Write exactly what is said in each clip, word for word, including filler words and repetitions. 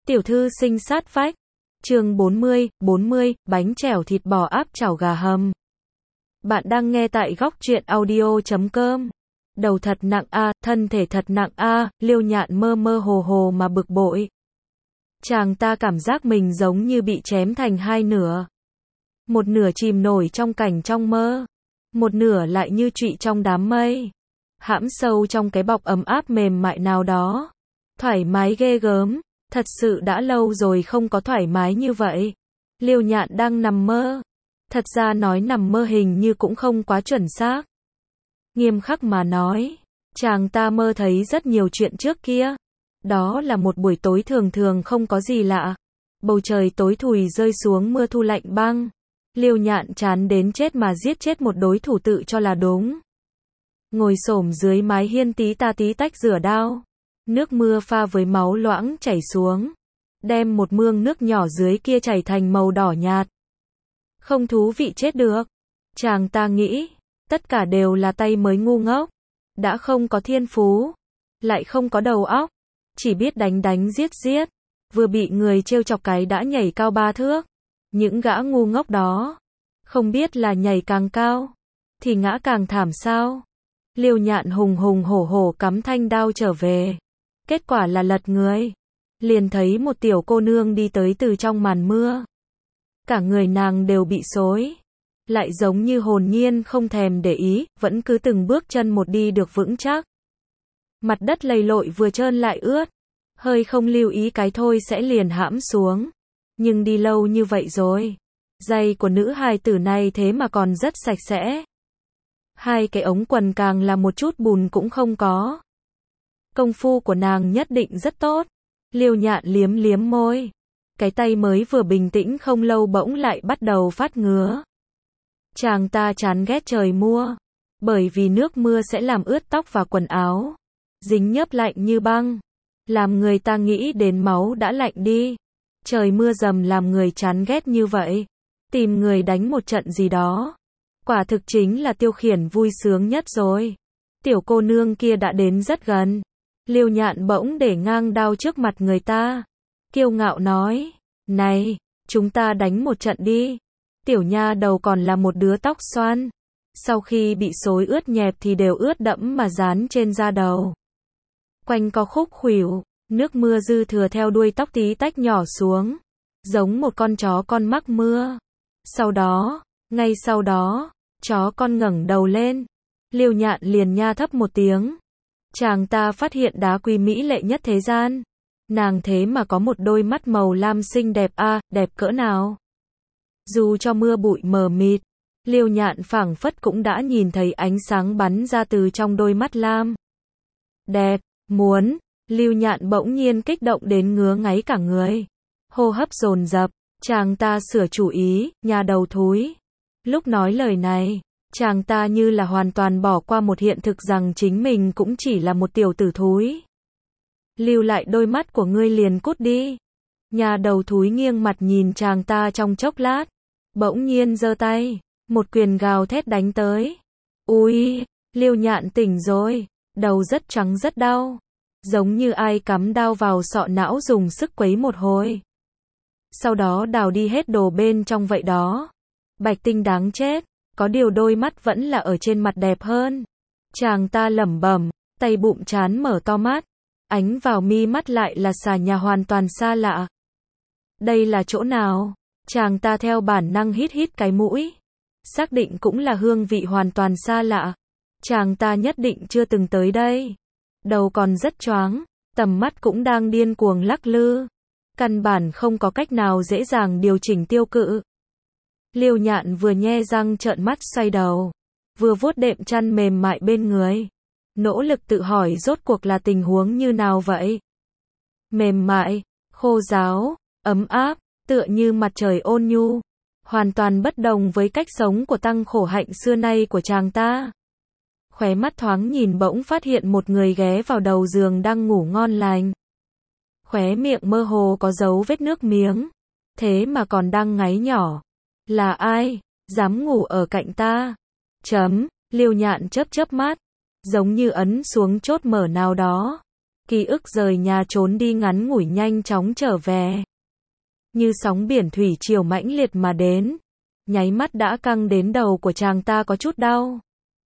Tiểu thư sinh sát vách. Chương bốn mươi, bốn mươi, bánh chèo thịt bò áp chảo gà hầm. Bạn đang nghe tại góc truyện audio chấm com. Đầu thật nặng a, thân thể thật nặng a, Liêu Nhạn mơ mơ hồ hồ mà bực bội. Chàng ta cảm giác mình giống như bị chém thành hai nửa. Một nửa chìm nổi trong cảnh trong mơ, một nửa lại như trụy trong đám mây, hãm sâu trong cái bọc ấm áp mềm mại nào đó. Thoải mái ghê gớm, thật sự đã lâu rồi không có thoải mái như vậy. Liêu Nhạn đang nằm mơ. Thật ra nói nằm mơ hình như cũng không quá chuẩn xác. Nghiêm khắc mà nói, chàng ta mơ thấy rất nhiều chuyện trước kia. Đó là một buổi tối thường thường không có gì lạ. Bầu trời tối thùi rơi xuống mưa thu lạnh băng. Liêu Nhạn chán đến chết mà giết chết một đối thủ tự cho là đúng. Ngồi xổm dưới mái hiên tí ta tí tách rửa đao. Nước mưa pha với máu loãng chảy xuống, đem một mương nước nhỏ dưới kia chảy thành màu đỏ nhạt. Không thú vị chết được. Chàng ta nghĩ, tất cả đều là tay mới ngu ngốc. Đã không có thiên phú, lại không có đầu óc, chỉ biết đánh đánh giết giết. Vừa bị người trêu chọc cái đã nhảy cao ba thước. Những gã ngu ngốc đó, không biết là nhảy càng cao, thì ngã càng thảm sao. Liêu Nhạn hùng hùng hổ hổ cắm thanh đao trở về. Kết quả là lật người, liền thấy một tiểu cô nương đi tới từ trong màn mưa. Cả người nàng đều bị xối, lại giống như hồn nhiên không thèm để ý, vẫn cứ từng bước chân một đi được vững chắc. Mặt đất lầy lội vừa trơn lại ướt, hơi không lưu ý cái thôi sẽ liền hãm xuống. Nhưng đi lâu như vậy rồi, giày của nữ hài tử này thế mà còn rất sạch sẽ. Hai cái ống quần càng là một chút bùn cũng không có. Công phu của nàng nhất định rất tốt. Liêu Nhạn liếm liếm môi. Cái tay mới vừa bình tĩnh không lâu bỗng lại bắt đầu phát ngứa. Chàng ta chán ghét trời mưa, bởi vì nước mưa sẽ làm ướt tóc và quần áo, dính nhớp lạnh như băng, làm người ta nghĩ đến máu đã lạnh đi. Trời mưa dầm làm người chán ghét như vậy, tìm người đánh một trận gì đó, quả thực chính là tiêu khiển vui sướng nhất rồi. Tiểu cô nương kia đã đến rất gần. Liêu Nhạn bỗng để ngang đao trước mặt người ta, kiêu ngạo nói, này, chúng ta đánh một trận đi. Tiểu nha đầu còn là một đứa tóc xoăn, sau khi bị xối ướt nhẹp thì đều ướt đẫm mà dán trên da đầu. Quanh co khúc khuỷu, nước mưa dư thừa theo đuôi tóc tí tách nhỏ xuống, giống một con chó con mắc mưa. Sau đó, ngay sau đó, chó con ngẩng đầu lên, Liêu Nhạn liền nha thấp một tiếng. Chàng ta phát hiện đá quý mỹ lệ nhất thế gian. Nàng thế mà có một đôi mắt màu lam xinh đẹp a, à, đẹp cỡ nào. Dù cho mưa bụi mờ mịt, Liêu Nhạn phảng phất cũng đã nhìn thấy ánh sáng bắn ra từ trong đôi mắt lam. Đẹp, muốn, Liêu Nhạn bỗng nhiên kích động đến ngứa ngáy cả người. Hô hấp dồn dập, chàng ta sửa chủ ý, nhà đầu thúi. Lúc nói lời này, chàng ta như là hoàn toàn bỏ qua một hiện thực rằng chính mình cũng chỉ là một tiểu tử thúi. Lưu lại đôi mắt của ngươi liền cút đi. Nhà đầu thúi nghiêng mặt nhìn chàng ta trong chốc lát, bỗng nhiên giơ tay, một quyền gào thét đánh tới. Ui, Liêu Nhạn tỉnh rồi, đầu rất trắng rất đau, giống như ai cắm đao vào sọ não dùng sức quấy một hồi. Sau đó đào đi hết đồ bên trong vậy đó. Bạch Tinh đáng chết. Có điều đôi mắt vẫn là ở trên mặt đẹp hơn. Chàng ta lẩm bẩm, tay bụng chán mở to mắt. Ánh vào mi mắt lại là xà nhà hoàn toàn xa lạ. Đây là chỗ nào? Chàng ta theo bản năng hít hít cái mũi. Xác định cũng là hương vị hoàn toàn xa lạ. Chàng ta nhất định chưa từng tới đây. Đầu còn rất choáng, tầm mắt cũng đang điên cuồng lắc lư. Căn bản không có cách nào dễ dàng điều chỉnh tiêu cự. Liêu Nhạn vừa nhe răng trợn mắt xoay đầu, vừa vuốt đệm chăn mềm mại bên người, nỗ lực tự hỏi rốt cuộc là tình huống như nào vậy. Mềm mại, khô ráo, ấm áp, tựa như mặt trời ôn nhu, hoàn toàn bất đồng với cách sống của tăng khổ hạnh xưa nay của chàng ta. Khóe mắt thoáng nhìn bỗng phát hiện một người ghé vào đầu giường đang ngủ ngon lành. Khóe miệng mơ hồ có dấu vết nước miếng, thế mà còn đang ngáy nhỏ. Là ai, dám ngủ ở cạnh ta? Chấm, Liêu Nhạn chớp chớp mắt, giống như ấn xuống chốt mở nào đó. Ký ức rời nhà trốn đi ngắn ngủi nhanh chóng trở về. Như sóng biển thủy triều mãnh liệt mà đến. Nháy mắt đã căng đến đầu của chàng ta có chút đau.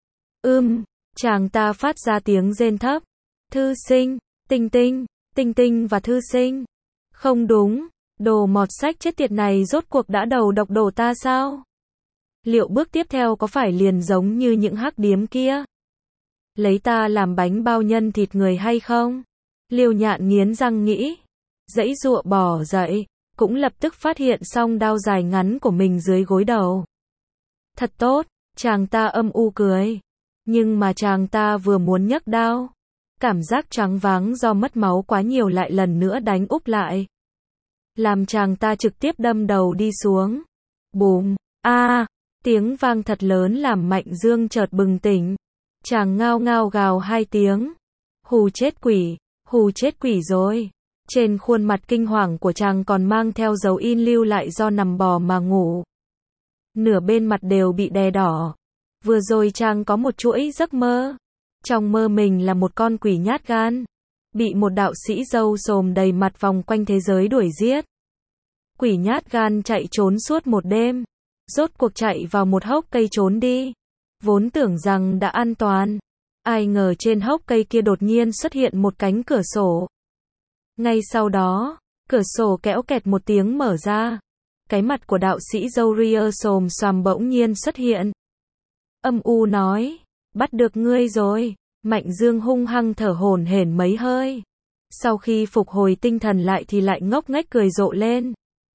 Ưm, chàng ta phát ra tiếng rên thấp. Thư sinh, Tinh Tinh, Tinh Tinh và Thư sinh. Không đúng, đồ mọt sách chết tiệt này rốt cuộc đã đầu độc đồ ta sao? Liệu bước tiếp theo có phải liền giống như những hắc điếm kia? Lấy ta làm bánh bao nhân thịt người hay không? Liêu Nhạn nghiến răng nghĩ. Giãy giụa bò dậy, cũng lập tức phát hiện song đao dài ngắn của mình dưới gối đầu. Thật tốt, chàng ta âm u cười. Nhưng mà chàng ta vừa muốn nhấc đao, cảm giác choáng váng do mất máu quá nhiều lại lần nữa đánh úp lại. Làm chàng ta trực tiếp đâm đầu đi xuống. Bùm, a, à, tiếng vang thật lớn làm Mạnh Dương chợt bừng tỉnh. Chàng ngao ngao gào hai tiếng. Hù chết quỷ, hù chết quỷ rồi. Trên khuôn mặt kinh hoàng của chàng còn mang theo dấu in lưu lại do nằm bò mà ngủ. Nửa bên mặt đều bị đè đỏ. Vừa rồi chàng có một chuỗi giấc mơ. Trong mơ mình là một con quỷ nhát gan. Bị một đạo sĩ râu xồm đầy mặt vòng quanh thế giới đuổi giết. Quỷ nhát gan chạy trốn suốt một đêm. Rốt cuộc chạy vào một hốc cây trốn đi. Vốn tưởng rằng đã an toàn. Ai ngờ trên hốc cây kia đột nhiên xuất hiện một cánh cửa sổ. Ngay sau đó, cửa sổ kéo kẹt một tiếng mở ra. Cái mặt của đạo sĩ râu ria xồm xoàm bỗng nhiên xuất hiện. Âm u nói, bắt được ngươi rồi. Mạnh Dương hung hăng thở hổn hển mấy hơi. Sau khi phục hồi tinh thần lại thì lại ngốc nghếch cười rộ lên.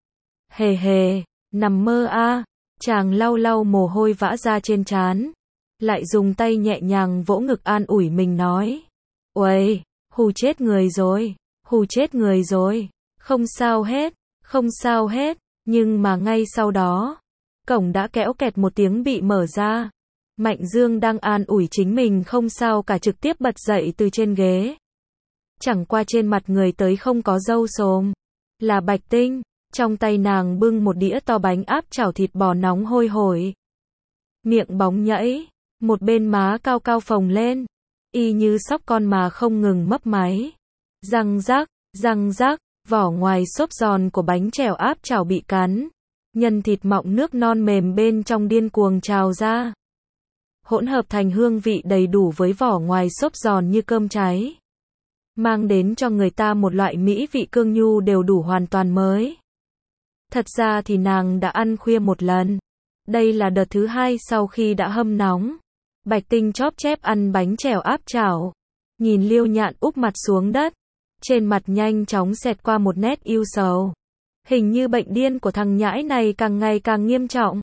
Hề hề, nằm mơ a. À. Chàng lau lau mồ hôi vã ra trên trán. Lại dùng tay nhẹ nhàng vỗ ngực an ủi mình nói. Uầy, hù chết người rồi, hù chết người rồi. Không sao hết, không sao hết. Nhưng mà ngay sau đó, cổng đã kéo kẹt một tiếng bị mở ra. Mạnh Dương đang an ủi chính mình không sao cả trực tiếp bật dậy từ trên ghế. Chẳng qua trên mặt người tới không có râu xồm. Là Bạch Tinh, trong tay nàng bưng một đĩa to bánh áp chảo thịt bò nóng hôi hổi. Miệng bóng nhẫy, một bên má cao cao phồng lên. Y như sóc con mà không ngừng mấp máy. Răng rác, răng rác, vỏ ngoài xốp giòn của bánh chèo áp chảo bị cắn. Nhân thịt mọng nước non mềm bên trong điên cuồng trào ra. Hỗn hợp thành hương vị đầy đủ với vỏ ngoài xốp giòn như cơm cháy. Mang đến cho người ta một loại mỹ vị cương nhu đều đủ hoàn toàn mới. Thật ra thì nàng đã ăn khuya một lần. Đây là đợt thứ hai sau khi đã hâm nóng. Bạch Tinh chóp chép ăn bánh chèo áp chảo. Nhìn Liêu Nhạn úp mặt xuống đất. Trên mặt nhanh chóng xẹt qua một nét ưu sầu. Hình như bệnh điên của thằng nhãi này càng ngày càng nghiêm trọng.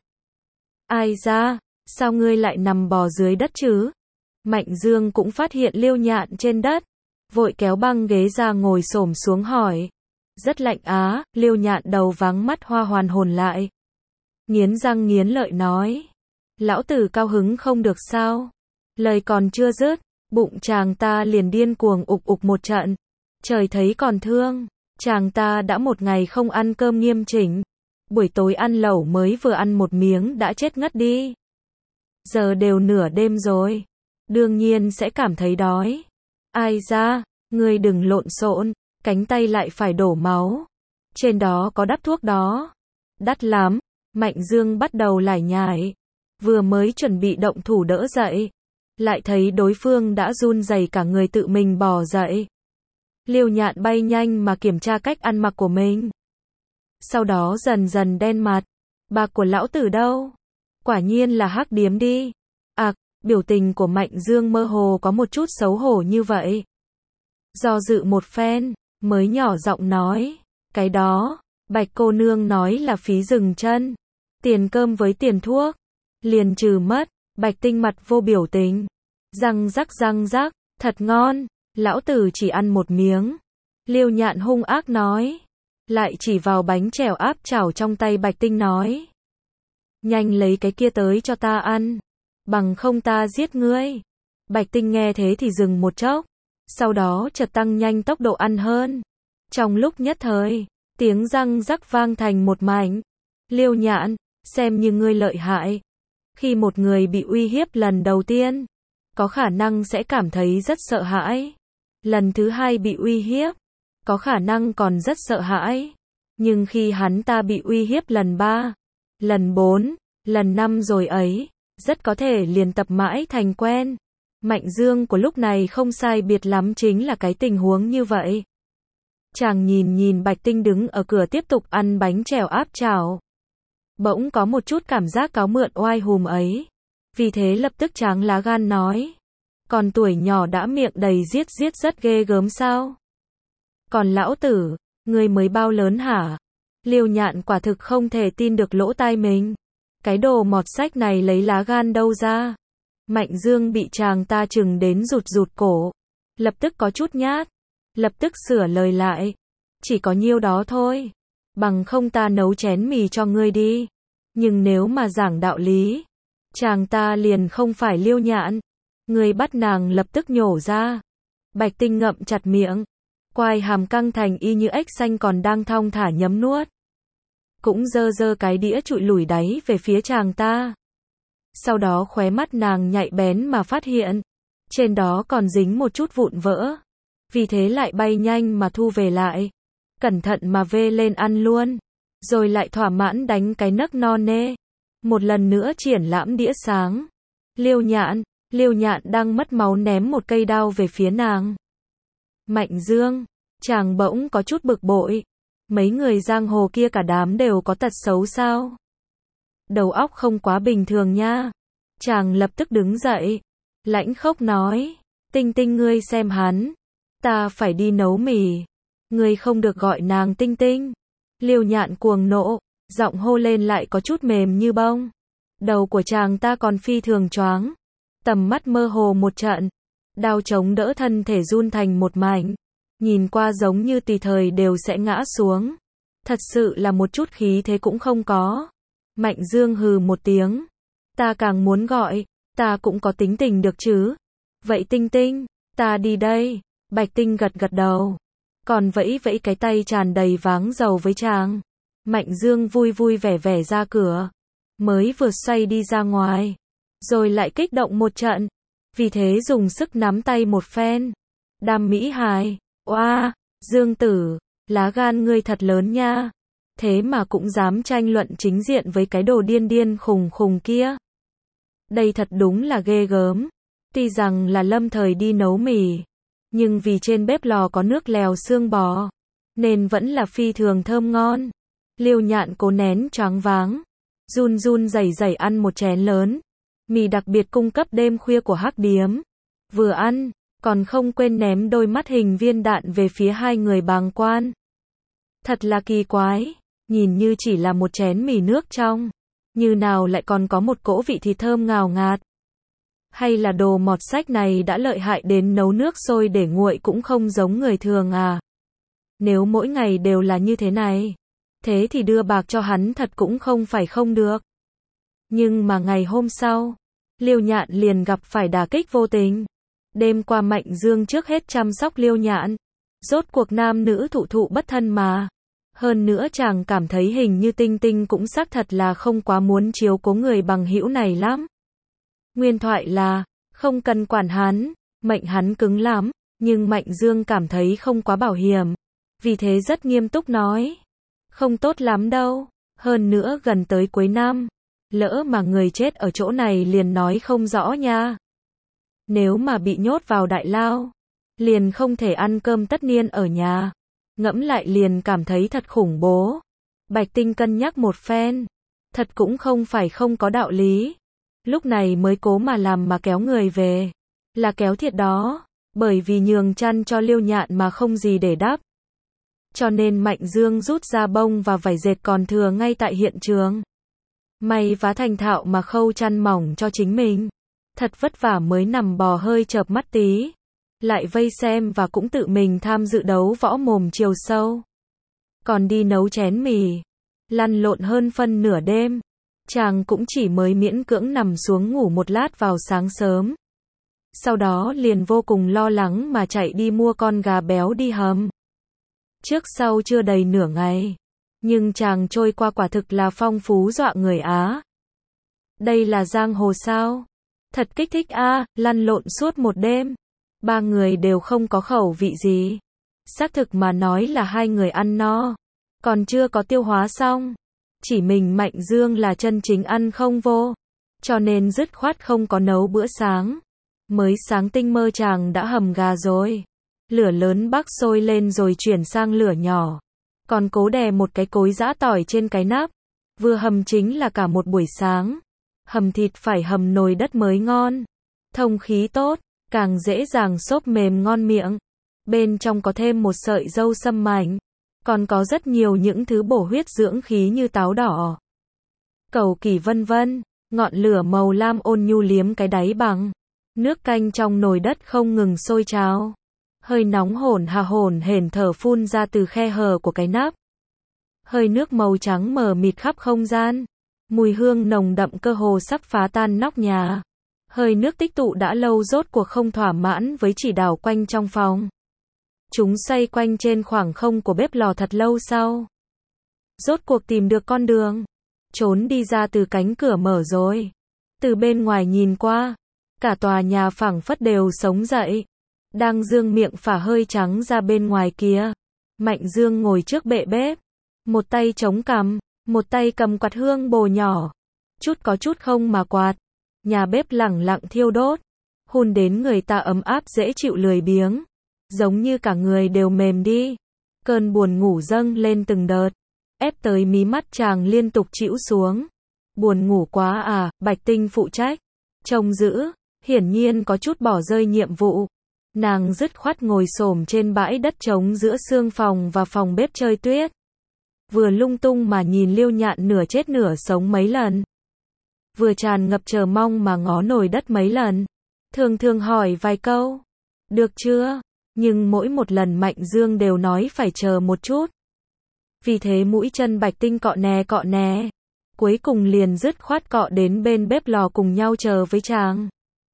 Ai ra, sao ngươi lại nằm bò dưới đất chứ? Mạnh Dương cũng phát hiện Liêu Nhạn trên đất. Vội kéo băng ghế ra ngồi xổm xuống hỏi. Rất lạnh á, Liêu Nhạn đầu váng mắt hoa hoàn hồn lại. Nghiến răng nghiến lợi nói. Lão tử cao hứng không được sao? Lời còn chưa dứt, bụng chàng ta liền điên cuồng ục ục một trận. Trời thấy còn thương, chàng ta đã một ngày không ăn cơm nghiêm chỉnh. Buổi tối ăn lẩu mới vừa ăn một miếng đã chết ngất đi. Giờ đều nửa đêm rồi, đương nhiên sẽ cảm thấy đói. Ai ra, ngươi đừng lộn xộn, cánh tay lại phải đổ máu. Trên đó có đắp thuốc đó. Đắt lắm. Mạnh Dương bắt đầu lải nhải. Vừa mới chuẩn bị động thủ đỡ dậy, lại thấy đối phương đã run rẩy cả người tự mình bò dậy. Liêu Nhạn bay nhanh mà kiểm tra cách ăn mặc của mình. Sau đó dần dần đen mặt. Bạc của lão tử đâu? Quả nhiên là hắc điếm đi. À, biểu tình của Mạnh Dương mơ hồ có một chút xấu hổ như vậy. Do dự một phen, mới nhỏ giọng nói. Cái đó, Bạch cô nương nói là phí dừng chân. Tiền cơm với tiền thuốc. Liền trừ mất. Bạch Tinh mặt vô biểu tình. Răng rắc răng rắc, thật ngon. Lão tử chỉ ăn một miếng. Liêu Nhạn hung ác nói. Lại chỉ vào bánh chèo áp chảo trong tay Bạch Tinh nói. Nhanh lấy cái kia tới cho ta ăn. Bằng không ta giết ngươi. Bạch Tinh nghe thế thì dừng một chốc. Sau đó chợt tăng nhanh tốc độ ăn hơn. Trong lúc nhất thời, tiếng răng rắc vang thành một mảnh. Liêu Nhạn, xem như ngươi lợi hại. Khi một người bị uy hiếp lần đầu tiên, có khả năng sẽ cảm thấy rất sợ hãi. lần thứ hai bị uy hiếp, có khả năng còn rất sợ hãi. Nhưng khi hắn ta bị uy hiếp lần ba, lần bốn, lần năm rồi ấy, rất có thể liền tập mãi thành quen. Mạnh Dương của lúc này không sai biệt lắm chính là cái tình huống như vậy. Chàng nhìn nhìn Bạch Tinh đứng ở cửa tiếp tục ăn bánh trèo áp chảo. Bỗng có một chút cảm giác cáo mượn oai hùm ấy. Vì thế lập tức tráng lá gan nói. Còn tuổi nhỏ đã miệng đầy giết giết rất ghê gớm sao? Còn lão tử, ngươi mới bao lớn hả? Liêu Nhạn quả thực không thể tin được lỗ tai mình. Cái đồ mọt sách này lấy lá gan đâu ra? Mạnh Dương bị chàng ta chừng đến rụt rụt cổ. Lập tức có chút nhát. Lập tức sửa lời lại. Chỉ có nhiêu đó thôi. Bằng không ta nấu chén mì cho ngươi đi. Nhưng nếu mà giảng đạo lý, chàng ta liền không phải Liêu Nhạn. Ngươi bắt nàng lập tức nhổ ra. Bạch Tinh ngậm chặt miệng. Quai hàm căng thành y như ếch xanh còn đang thong thả nhấm nuốt. Cũng dơ dơ cái đĩa trụi lủi đáy về phía chàng ta. Sau đó khóe mắt nàng nhạy bén mà phát hiện. Trên đó còn dính một chút vụn vỡ. Vì thế lại bay nhanh mà thu về lại. Cẩn thận mà vê lên ăn luôn. Rồi lại thỏa mãn đánh cái nấc no nê. Một lần nữa triển lãm đĩa sáng. Liêu Nhạn, Liêu Nhạn đang mất máu ném một cây đao về phía nàng. Mạnh Dương, chàng bỗng có chút bực bội. Mấy người giang hồ kia cả đám đều có tật xấu sao? Đầu óc không quá bình thường nha. Chàng lập tức đứng dậy. Lãnh khốc nói. Tinh Tinh ngươi xem hắn. Ta phải đi nấu mì. Ngươi không được gọi nàng Tinh Tinh. Liêu Nhạn cuồng nộ. Giọng hô lên lại có chút mềm như bông. Đầu của chàng ta còn phi thường choáng. Tầm mắt mơ hồ một trận. Đao chống đỡ thân thể run thành một mảnh. Nhìn qua giống như tùy thời đều sẽ ngã xuống. Thật sự là một chút khí thế cũng không có. Mạnh Dương hừ một tiếng. Ta càng muốn gọi. Ta cũng có tính tình được chứ. Vậy Tinh Tinh, ta đi đây. Bạch Tinh gật gật đầu. Còn vẫy vẫy cái tay tràn đầy váng dầu với chàng. Mạnh Dương vui vui vẻ vẻ ra cửa. Mới vừa xoay đi ra ngoài. Rồi lại kích động một trận. Vì thế dùng sức nắm tay một phen. Đam Mỹ hài. Oa, Dương tử, lá gan ngươi thật lớn nha. Thế mà cũng dám tranh luận chính diện với cái đồ điên điên khùng khùng kia. Đây thật đúng là ghê gớm. Tuy rằng là lâm thời đi nấu mì. Nhưng vì trên bếp lò có nước lèo xương bò. Nên vẫn là phi thường thơm ngon. Liêu Nhạn cố nén choáng váng. Run run rẩy rẩy ăn một chén lớn. Mì đặc biệt cung cấp đêm khuya của Hắc Điếm. Vừa ăn, còn không quên ném đôi mắt hình viên đạn về phía hai người bàng quan. Thật là kỳ quái. Nhìn như chỉ là một chén mì nước trong. Như nào lại còn có một cỗ vị thịt thơm ngào ngạt. Hay là đồ mọt sách này đã lợi hại đến nấu nước sôi để nguội cũng không giống người thường à. Nếu mỗi ngày đều là như thế này. Thế thì đưa bạc cho hắn thật cũng không phải không được. Nhưng mà ngày hôm sau, Liêu Nhạn liền gặp phải đả kích vô tình. Đêm qua Mạnh Dương trước hết chăm sóc Liêu Nhạn. Rốt cuộc nam nữ thụ thụ bất thân mà. Hơn nữa chàng cảm thấy hình như Tinh Tinh cũng xác thật là không quá muốn chiếu cố người bằng hữu này lắm. Nguyên thoại là, không cần quản hắn, mệnh hắn cứng lắm, nhưng Mạnh Dương cảm thấy không quá bảo hiểm. Vì thế rất nghiêm túc nói. Không tốt lắm đâu, hơn nữa gần tới cuối năm. Lỡ mà người chết ở chỗ này liền nói không rõ nha. Nếu mà bị nhốt vào đại lao, liền không thể ăn cơm tất niên ở nhà. Ngẫm lại liền cảm thấy thật khủng bố. Bạch Tinh cân nhắc một phen. Thật cũng không phải không có đạo lý. Lúc này mới cố mà làm mà kéo người về. Là kéo thiệt đó. Bởi vì nhường chăn cho Liêu Nhạn mà không gì để đắp. Cho nên Mạnh Dương rút ra bông và vải dệt còn thừa ngay tại hiện trường. May vá thành thạo mà khâu chăn mỏng cho chính mình. Thật vất vả mới nằm bò hơi chợp mắt tí. Lại vây xem và cũng tự mình tham dự đấu võ mồm chiều sâu. Còn đi nấu chén mì. Lăn lộn hơn phân nửa đêm. Chàng cũng chỉ mới miễn cưỡng nằm xuống ngủ một lát vào sáng sớm. Sau đó liền vô cùng lo lắng mà chạy đi mua con gà béo đi hầm. Trước sau chưa đầy nửa ngày. Nhưng chàng trôi qua quả thực là phong phú dọa người Á. Đây là giang hồ sao? Thật kích thích a, lăn lộn suốt một đêm. Ba người đều không có khẩu vị gì. Xác thực mà nói là hai người ăn no, còn chưa có tiêu hóa xong. Chỉ mình Mạnh Dương là chân chính ăn không vô, cho nên dứt khoát không có nấu bữa sáng. Mới sáng tinh mơ chàng đã hầm gà rồi. Lửa lớn bắc sôi lên rồi chuyển sang lửa nhỏ. Còn cố đè một cái cối giã tỏi trên cái nắp. Vừa hầm chính là cả một buổi sáng. Hầm thịt phải hầm nồi đất mới ngon. Thông khí tốt, càng dễ dàng xốp mềm ngon miệng. Bên trong có thêm một sợi dâu sâm mảnh. Còn có rất nhiều những thứ bổ huyết dưỡng khí như táo đỏ, cầu kỳ vân vân. Ngọn lửa màu lam ôn nhu liếm cái đáy bằng. Nước canh trong nồi đất không ngừng sôi trào. Hơi nóng hổn hà hổn hển thở phun ra từ khe hở của cái nắp. Hơi nước màu trắng mờ mịt khắp không gian. Mùi hương nồng đậm cơ hồ sắp phá tan nóc nhà. Hơi nước tích tụ đã lâu rốt cuộc không thỏa mãn với chỉ đảo quanh trong phòng. Chúng xoay quanh trên khoảng không của bếp lò thật lâu sau. Rốt cuộc tìm được con đường. Trốn đi ra từ cánh cửa mở rồi. Từ bên ngoài nhìn qua, cả tòa nhà phảng phất đều sống dậy. Đang dương miệng phả hơi trắng ra bên ngoài kia. Mạnh Dương ngồi trước bệ bếp. Một tay chống cằm, một tay cầm quạt hương bồ nhỏ. Chút có chút không mà quạt. Nhà bếp lẳng lặng thiêu đốt. Hun đến người ta ấm áp dễ chịu lười biếng. Giống như cả người đều mềm đi. Cơn buồn ngủ dâng lên từng đợt. Ép tới mí mắt chàng liên tục chĩu xuống. Buồn ngủ quá à, Bạch Tinh phụ trách. Trông giữ, hiển nhiên có chút bỏ rơi nhiệm vụ. Nàng dứt khoát ngồi xổm trên bãi đất trống giữa xương phòng và phòng bếp chơi tuyết. Vừa lung tung mà nhìn Liêu Nhạn nửa chết nửa sống mấy lần. Vừa tràn ngập chờ mong mà ngó nồi đất mấy lần. Thường thường hỏi vài câu. Được chưa? Nhưng mỗi một lần Mạnh Dương đều nói phải chờ một chút. Vì thế mũi chân Bạch Tinh cọ nè cọ nè. Cuối cùng liền dứt khoát cọ đến bên bếp lò cùng nhau chờ với chàng.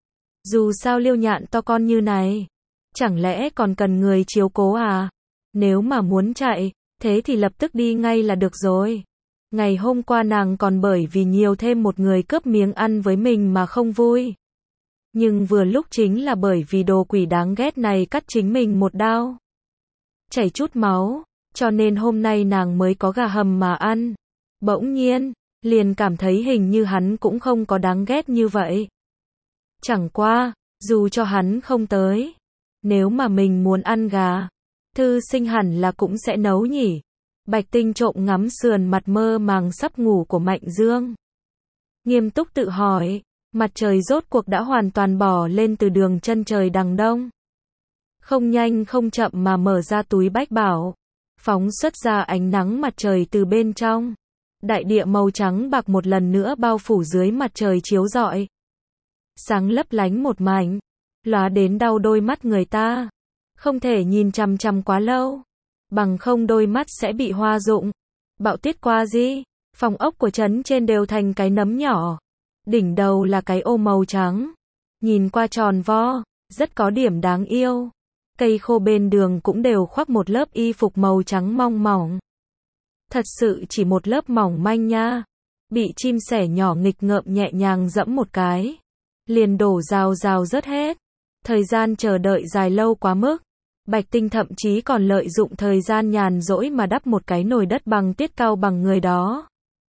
Dù sao Liêu Nhạn to con như này, chẳng lẽ còn cần người chiếu cố à? Nếu mà muốn chạy, thế thì lập tức đi ngay là được rồi. Ngày hôm qua nàng còn bởi vì nhiều thêm một người cướp miếng ăn với mình mà không vui. Nhưng vừa lúc chính là bởi vì đồ quỷ đáng ghét này cắt chính mình một đao. Chảy chút máu, cho nên hôm nay nàng mới có gà hầm mà ăn. Bỗng nhiên, liền cảm thấy hình như hắn cũng không có đáng ghét như vậy. Chẳng qua, dù cho hắn không tới, nếu mà mình muốn ăn gà, thư sinh hẳn là cũng sẽ nấu nhỉ. Bạch Tinh trộm ngắm sườn mặt mơ màng sắp ngủ của Mạnh Dương. Nghiêm túc tự hỏi, mặt trời rốt cuộc đã hoàn toàn bỏ lên từ đường chân trời đằng đông. Không nhanh không chậm mà mở ra túi bách bảo, phóng xuất ra ánh nắng mặt trời từ bên trong. Đại địa màu trắng bạc một lần nữa bao phủ dưới mặt trời chiếu rọi. Sáng lấp lánh một mảnh, lóa đến đau đôi mắt người ta. Không thể nhìn chằm chằm quá lâu, bằng không đôi mắt sẽ bị hoa rụng. Bão tiết qua gì, phòng ốc của trấn trên đều thành cái nấm nhỏ. Đỉnh đầu là cái ô màu trắng, nhìn qua tròn vo, rất có điểm đáng yêu. Cây khô bên đường cũng đều khoác một lớp y phục màu trắng mong mỏng. Thật sự chỉ một lớp mỏng manh nha. Bị chim sẻ nhỏ nghịch ngợm nhẹ nhàng dẫm một cái, liền đổ rào rào rớt hết. Thời gian chờ đợi dài lâu quá mức. Bạch Tinh thậm chí còn lợi dụng thời gian nhàn rỗi mà đắp một cái nồi đất bằng tiết cao bằng người đó.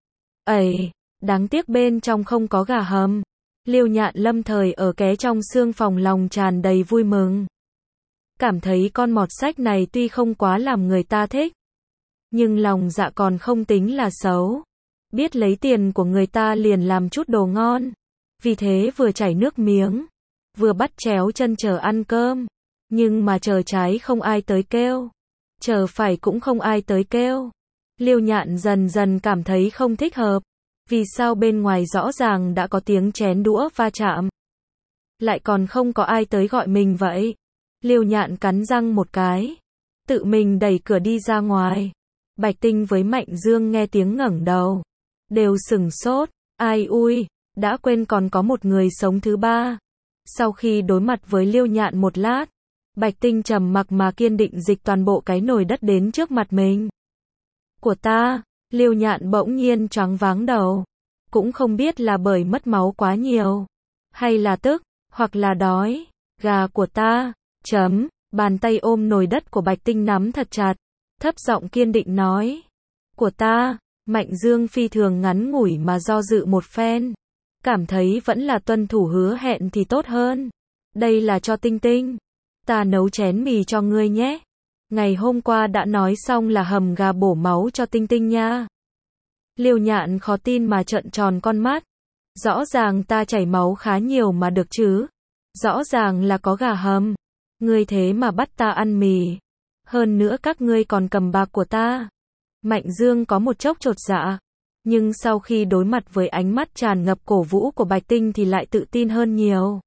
Ây, đáng tiếc bên trong không có gà hầm. Liêu Nhạn lâm thời ở ké trong xương phòng lòng tràn đầy vui mừng. Cảm thấy con mọt sách này tuy không quá làm người ta thích, nhưng lòng dạ còn không tính là xấu. Biết lấy tiền của người ta liền làm chút đồ ngon. Vì thế vừa chảy nước miếng, vừa bắt chéo chân chờ ăn cơm. Nhưng mà chờ trái không ai tới kêu, chờ phải cũng không ai tới kêu. Liêu Nhạn dần dần cảm thấy không thích hợp. Vì sao bên ngoài rõ ràng đã có tiếng chén đũa va chạm, lại còn không có ai tới gọi mình vậy? Liêu Nhạn cắn răng một cái, tự mình đẩy cửa đi ra ngoài. Bạch Tinh với Mạnh Dương nghe tiếng ngẩng đầu, đều sửng sốt. Ai ui, đã quên còn có một người sống thứ ba. Sau khi đối mặt với Liêu Nhạn một lát, Bạch Tinh trầm mặc mà kiên định dịch toàn bộ cái nồi đất đến trước mặt mình. Của ta. Liêu Nhạn bỗng nhiên choáng váng đầu. Cũng không biết là bởi mất máu quá nhiều, hay là tức, hoặc là đói. Gà của ta. Chấm, bàn tay ôm nồi đất của Bạch Tinh nắm thật chặt, thấp giọng kiên định nói. Của ta, Mạnh Dương phi thường ngắn ngủi mà do dự một phen. Cảm thấy vẫn là tuân thủ hứa hẹn thì tốt hơn. Đây là cho Tinh Tinh. Ta nấu chén mì cho ngươi nhé. Ngày hôm qua đã nói xong là hầm gà bổ máu cho Tinh Tinh nha. Liêu Nhạn khó tin mà trợn tròn con mắt. Rõ ràng ta chảy máu khá nhiều mà được chứ. Rõ ràng là có gà hầm. Ngươi thế mà bắt ta ăn mì. Hơn nữa các ngươi còn cầm bạc của ta. Mạnh Dương có một chốc chột dạ. Nhưng sau khi đối mặt với ánh mắt tràn ngập cổ vũ của Bạch Tinh thì lại tự tin hơn nhiều.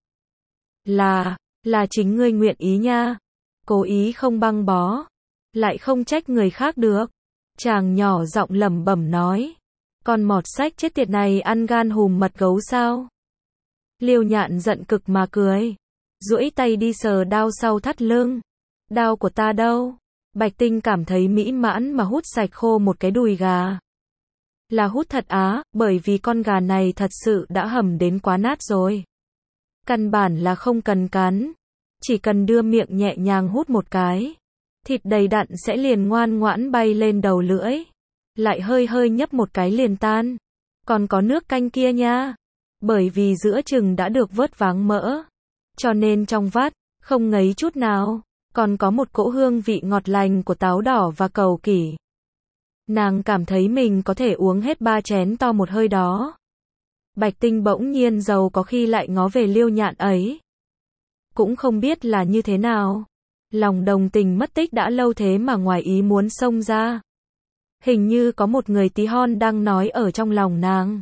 Là, là chính ngươi nguyện ý nha. Cố ý không băng bó. Lại không trách người khác được. Chàng nhỏ giọng lẩm bẩm nói. Con mọt sách chết tiệt này ăn gan hùm mật gấu sao? Liêu Nhạn giận cực mà cười. Duỗi tay đi sờ đao sau thắt lưng. Đao của ta đâu? Bạch Tinh cảm thấy mỹ mãn mà hút sạch khô một cái đùi gà. Là hút thật á, bởi vì con gà này thật sự đã hầm đến quá nát rồi. Căn bản là không cần cắn. Chỉ cần đưa miệng nhẹ nhàng hút một cái. Thịt đầy đặn sẽ liền ngoan ngoãn bay lên đầu lưỡi. Lại hơi hơi nhấp một cái liền tan. Còn có nước canh kia nha. Bởi vì giữa chừng đã được vớt váng mỡ. Cho nên trong vắt, không ngấy chút nào. Còn có một cỗ hương vị ngọt lành của táo đỏ và cầu kỷ. Nàng cảm thấy mình có thể uống hết ba chén to một hơi đó. Bạch Tinh bỗng nhiên giàu có khi lại ngó về Liêu Nhạn ấy. Cũng không biết là như thế nào. Lòng đồng tình mất tích đã lâu thế mà ngoài ý muốn xông ra. Hình như có một người tí hon đang nói ở trong lòng nàng.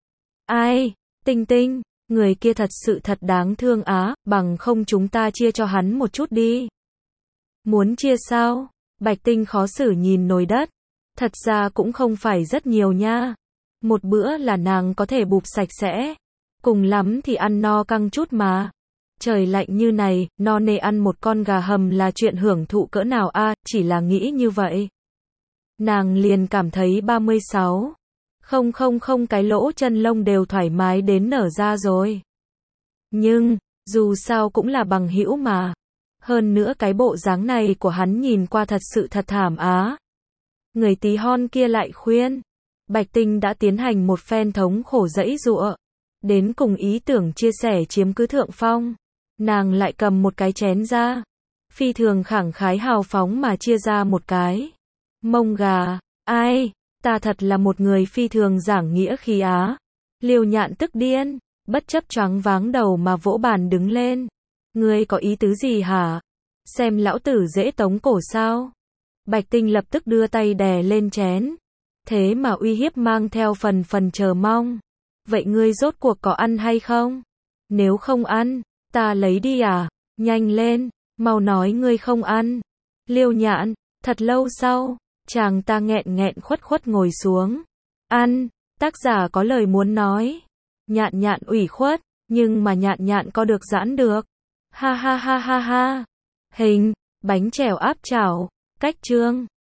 Ai? Tinh Tinh, người kia thật sự thật đáng thương á, bằng không chúng ta chia cho hắn một chút đi. Muốn chia sao? Bạch Tinh khó xử nhìn nồi đất. Thật ra cũng không phải rất nhiều nha. Một bữa là nàng có thể bụp sạch sẽ. Cùng lắm thì ăn no căng chút mà. Trời lạnh như này, no nê ăn một con gà hầm là chuyện hưởng thụ cỡ nào a, à, chỉ là nghĩ như vậy. Nàng liền cảm thấy ba mươi sáu. Không không không cái lỗ chân lông đều thoải mái đến nở ra rồi. Nhưng, dù sao cũng là bằng hữu mà. Hơn nữa cái bộ dáng này của hắn nhìn qua thật sự thật thảm á. Người tí hon kia lại khuyên. Bạch Tinh đã tiến hành một phen thống khổ dãy giụa. Đến cùng ý tưởng chia sẻ chiếm cứ thượng phong. Nàng lại cầm một cái chén ra. Phi thường khẳng khái hào phóng mà chia ra một cái. Mông gà. Ai? Ta thật là một người phi thường giảng nghĩa khí á. Liêu Nhạn tức điên. Bất chấp choáng váng đầu mà vỗ bàn đứng lên. Ngươi có ý tứ gì hả? Xem lão tử dễ tống cổ sao? Bạch Tinh lập tức đưa tay đè lên chén. Thế mà uy hiếp mang theo phần phần chờ mong. Vậy ngươi rốt cuộc có ăn hay không? Nếu không ăn, ta lấy đi à? Nhanh lên, mau nói ngươi không ăn. Liêu Nhạn, thật lâu sau, chàng ta nghẹn nghẹn khuất khuất ngồi xuống. Ăn, tác giả có lời muốn nói. Nhạn Nhạn ủy khuất, nhưng mà Nhạn Nhạn có được giãn được. Ha ha ha ha ha. Hình, bánh chèo áp chảo, cách chương.